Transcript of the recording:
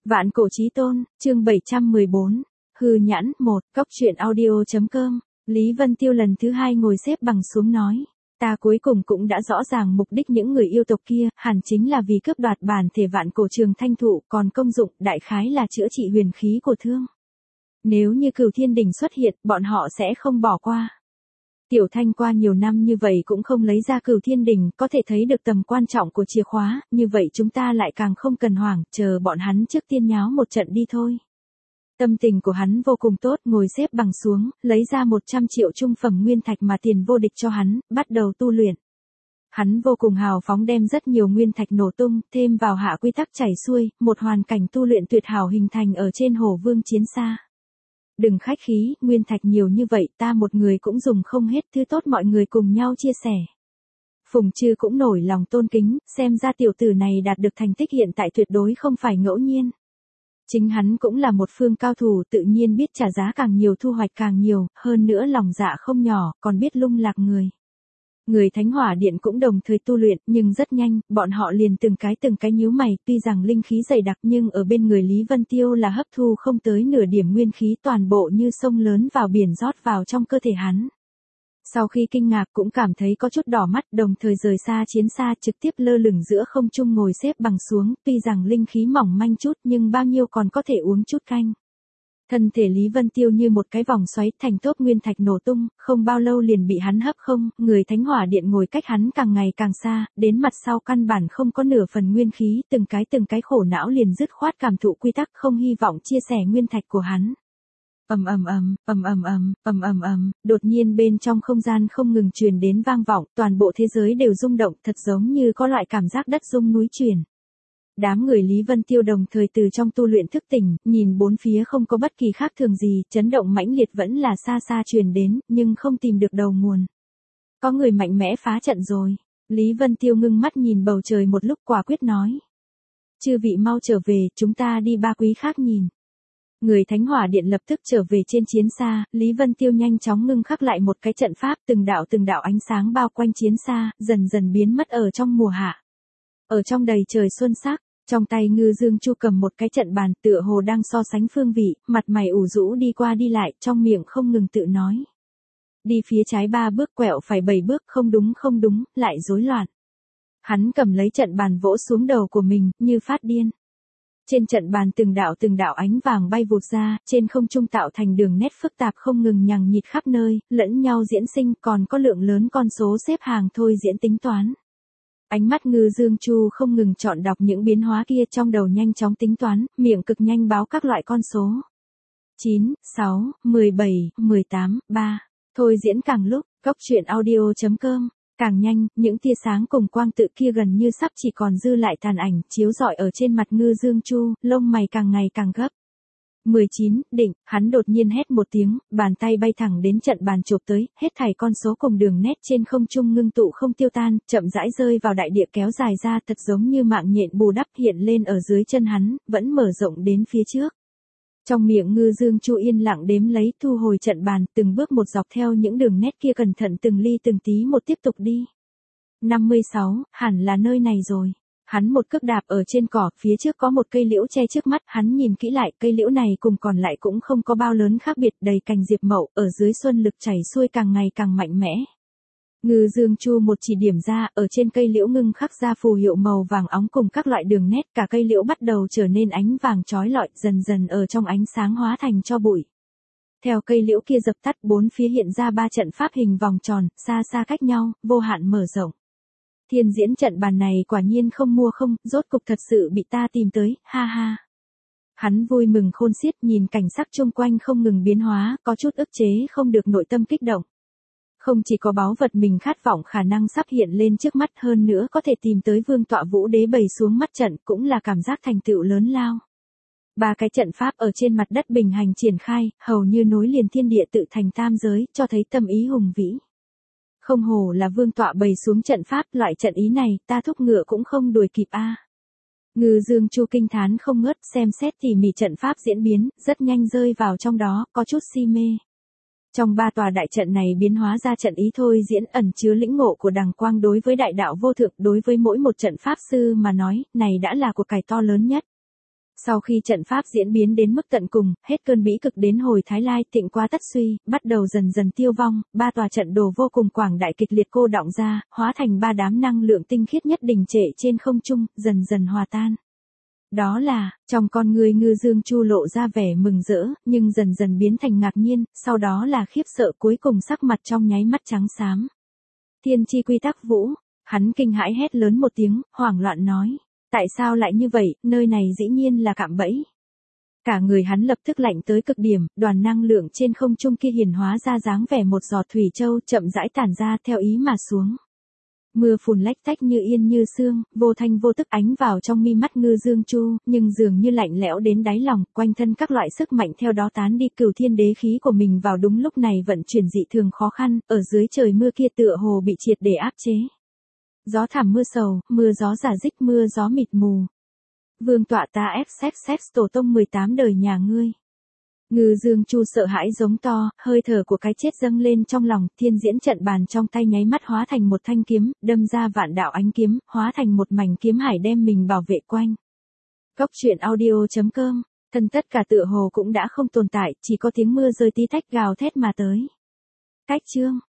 Vạn cổ chí tôn, chương 714. Hư nhãn 1, Cóc truyện audio.com. Lý Vân Tiêu lần thứ 2 ngồi xếp bằng xuống nói. Ta cuối cùng cũng đã rõ ràng mục đích những người yêu tộc kia, hẳn chính là vì cướp đoạt bản thể vạn cổ trường thanh thụ, còn công dụng đại khái là chữa trị huyền khí của thương. Nếu như Cửu Thiên Đình xuất hiện, bọn họ sẽ không bỏ qua. Tiểu Thanh qua nhiều năm như vậy cũng không lấy ra Cửu Thiên Đình, có thể thấy được tầm quan trọng của chìa khóa, như vậy chúng ta lại càng không cần hoảng, chờ bọn hắn trước tiên nháo một trận đi thôi. Tâm tình của hắn vô cùng tốt, ngồi xếp bằng xuống, lấy ra 100 triệu trung phẩm nguyên thạch mà tiền vô địch cho hắn, bắt đầu tu luyện. Hắn vô cùng hào phóng đem rất nhiều nguyên thạch nổ tung, thêm vào hạ quy tắc chảy xuôi, một hoàn cảnh tu luyện tuyệt hảo hình thành ở trên Hổ Vương chiến xa. Đừng khách khí, nguyên thạch nhiều như vậy ta một người cũng dùng không hết, thứ tốt mọi người cùng nhau chia sẻ. Phùng Trư cũng nổi lòng tôn kính, xem ra tiểu tử này đạt được thành tích hiện tại tuyệt đối không phải ngẫu nhiên. Chính hắn cũng là một phương cao thủ, tự nhiên biết trả giá càng nhiều thu hoạch càng nhiều, hơn nữa lòng dạ không nhỏ, còn biết lung lạc người. Người Thánh Hỏa Điện cũng đồng thời tu luyện, nhưng rất nhanh, bọn họ liền từng cái nhíu mày, tuy rằng linh khí dày đặc nhưng ở bên người Lý Vân Tiêu là hấp thu không tới nửa điểm nguyên khí, toàn bộ như sông lớn vào biển rót vào trong cơ thể hắn. Sau khi kinh ngạc cũng cảm thấy có chút đỏ mắt, đồng thời rời xa chiến xa, trực tiếp lơ lửng giữa không trung ngồi xếp bằng xuống, tuy rằng linh khí mỏng manh chút nhưng bao nhiêu còn có thể uống chút canh. Thân thể Lý Vân Tiêu như một cái vòng xoáy, thành tốp nguyên thạch nổ tung, không bao lâu liền bị hắn hấp không, người Thánh Hỏa Điện ngồi cách hắn càng ngày càng xa, đến mặt sau căn bản không có nửa phần nguyên khí, từng cái khổ não liền dứt khoát cảm thụ quy tắc, không hy vọng chia sẻ nguyên thạch của hắn. Đột nhiên bên trong không gian không ngừng truyền đến vang vọng, toàn bộ thế giới đều rung động, thật giống như có loại cảm giác đất rung núi chuyển. Đám người Lý Vân Tiêu đồng thời từ trong tu luyện thức tỉnh, nhìn bốn phía không có bất kỳ khác thường gì, chấn động mãnh liệt vẫn là xa xa truyền đến, nhưng không tìm được đầu nguồn. Có người mạnh mẽ phá trận rồi. Lý Vân Tiêu ngưng mắt nhìn bầu trời một lúc, quả quyết nói. Chư vị mau trở về, chúng ta đi ba quý khác nhìn. Người Thánh Hỏa Điện lập tức trở về trên chiến xa, Lý Vân Tiêu nhanh chóng ngưng khắc lại một cái trận pháp, từng đạo ánh sáng bao quanh chiến xa, dần dần biến mất ở trong mùa hạ. Ở trong đầy trời xuân sắc, trong tay Ngư Dương Chu cầm một cái trận bàn, tựa hồ đang so sánh phương vị, mặt mày ủ rũ đi qua đi lại, trong miệng không ngừng tự nói. Đi phía trái 3 bước, quẹo phải 7 bước, không đúng, lại rối loạn. Hắn cầm lấy trận bàn vỗ xuống đầu của mình, như phát điên. Trên trận bàn từng đạo ánh vàng bay vụt ra, trên không trung tạo thành đường nét phức tạp không ngừng nhằng nhịt khắp nơi, lẫn nhau diễn sinh, còn có lượng lớn con số xếp hàng thôi diễn tính toán. Ánh mắt Ngư Dương Chu không ngừng chọn đọc những biến hóa kia, trong đầu nhanh chóng tính toán, miệng cực nhanh báo các loại con số. 9, 6, 17, 18, 3. Thôi diễn càng lúc, Cóc truyện audio.com. Càng nhanh, những tia sáng cùng quang tự kia gần như sắp chỉ còn dư lại tàn ảnh, chiếu rọi ở trên mặt Ngư Dương Chu, lông mày càng ngày càng gấp. 19, định, hắn đột nhiên hét một tiếng, bàn tay bay thẳng đến trận bàn chộp tới, hết thảy con số cùng đường nét trên không trung ngưng tụ không tiêu tan, chậm rãi rơi vào đại địa kéo dài ra, thật giống như mạng nhện bù đắp hiện lên ở dưới chân hắn, vẫn mở rộng đến phía trước. Trong miệng Ngư Dương Chu yên lặng đếm lấy, thu hồi trận bàn, từng bước một dọc theo những đường nét kia, cẩn thận từng ly từng tí một tiếp tục đi. 56, hẳn là nơi này rồi. Hắn một cước đạp ở trên cỏ, phía trước có một cây liễu che trước mắt, hắn nhìn kỹ lại, cây liễu này cùng còn lại cũng không có bao lớn khác biệt, đầy cành diệp mậu, ở dưới xuân lực chảy xuôi càng ngày càng mạnh mẽ. Ngư Dương Chu một chỉ điểm ra, ở trên cây liễu ngưng khắc ra phù hiệu màu vàng óng cùng các loại đường nét, cả cây liễu bắt đầu trở nên ánh vàng chói lọi, dần dần ở trong ánh sáng hóa thành tro bụi. Theo cây liễu kia dập tắt, bốn phía hiện ra 3 trận pháp hình vòng tròn, xa xa cách nhau, vô hạn mở rộng. Thiên diễn trận bàn này quả nhiên không mua không, rốt cục thật sự bị ta tìm tới, ha ha. Hắn vui mừng khôn xiết, nhìn cảnh sắc chung quanh không ngừng biến hóa, có chút ức chế không được nội tâm kích động. Không chỉ có báu vật mình khát vọng khả năng sắp hiện lên trước mắt, hơn nữa có thể tìm tới Vương Tọa Vũ Đế bày xuống mắt trận, cũng là cảm giác thành tựu lớn lao. 3 cái trận pháp ở trên mặt đất bình hành triển khai, hầu như nối liền thiên địa tự thành tam giới, cho thấy tâm ý hùng vĩ. Không hổ là Vương Tọa bày xuống trận pháp, loại trận ý này, ta thúc ngựa cũng không đuổi kịp a. Ngư Dương Chu kinh thán không ngớt, xem xét tỉ mỉ trận pháp diễn biến, rất nhanh rơi vào trong đó, có chút si mê. Trong 3 tòa đại trận này biến hóa ra trận ý thôi diễn, ẩn chứa lĩnh ngộ của đằng quang đối với đại đạo vô thượng, đối với mỗi một trận pháp sư mà nói, này đã là cuộc cải to lớn nhất. Sau khi trận pháp diễn biến đến mức tận cùng, hết cơn bĩ cực đến hồi Thái Lai thịnh qua tất suy, bắt đầu dần dần tiêu vong, ba tòa trận đồ vô cùng quảng đại kịch liệt cô đọng ra, hóa thành ba đám năng lượng tinh khiết nhất đình trệ trên không trung, dần dần hòa tan. Đó là, trong con người Ngư Dương Chu lộ ra vẻ mừng rỡ, nhưng dần dần biến thành ngạc nhiên, sau đó là khiếp sợ, cuối cùng sắc mặt trong nháy mắt trắng xám. Thiên chi quy tắc vũ, hắn kinh hãi hét lớn một tiếng, hoảng loạn nói. Tại sao lại như vậy, nơi này dĩ nhiên là cạm bẫy. Cả người hắn lập tức lạnh tới cực điểm, đoàn năng lượng trên không trung kia hiển hóa ra dáng vẻ một giọt thủy châu chậm rãi tản ra theo ý mà xuống. Mưa phùn lách tách như yên như sương, vô thanh vô tức ánh vào trong mi mắt Ngư Dương Chu, nhưng dường như lạnh lẽo đến đáy lòng, quanh thân các loại sức mạnh theo đó tán đi. Cửu thiên đế khí của mình vào đúng lúc này vận chuyển dị thường khó khăn, ở dưới trời mưa kia tựa hồ bị triệt để áp chế. Gió thảm mưa sầu, mưa gió giả dích, mưa gió mịt mù. Vương tọa ta xx tổ tông 18 đời nhà ngươi. Ngư Dương Chu sợ hãi giống to, hơi thở của cái chết dâng lên trong lòng, thiên diễn trận bàn trong tay nháy mắt hóa thành một thanh kiếm, đâm ra vạn đạo ánh kiếm, hóa thành một mảnh kiếm hải đem mình bảo vệ quanh. Cốc truyện audio.com, thân tất cả tựa hồ cũng đã không tồn tại, chỉ có tiếng mưa rơi tí tách gào thét mà tới. Cách chương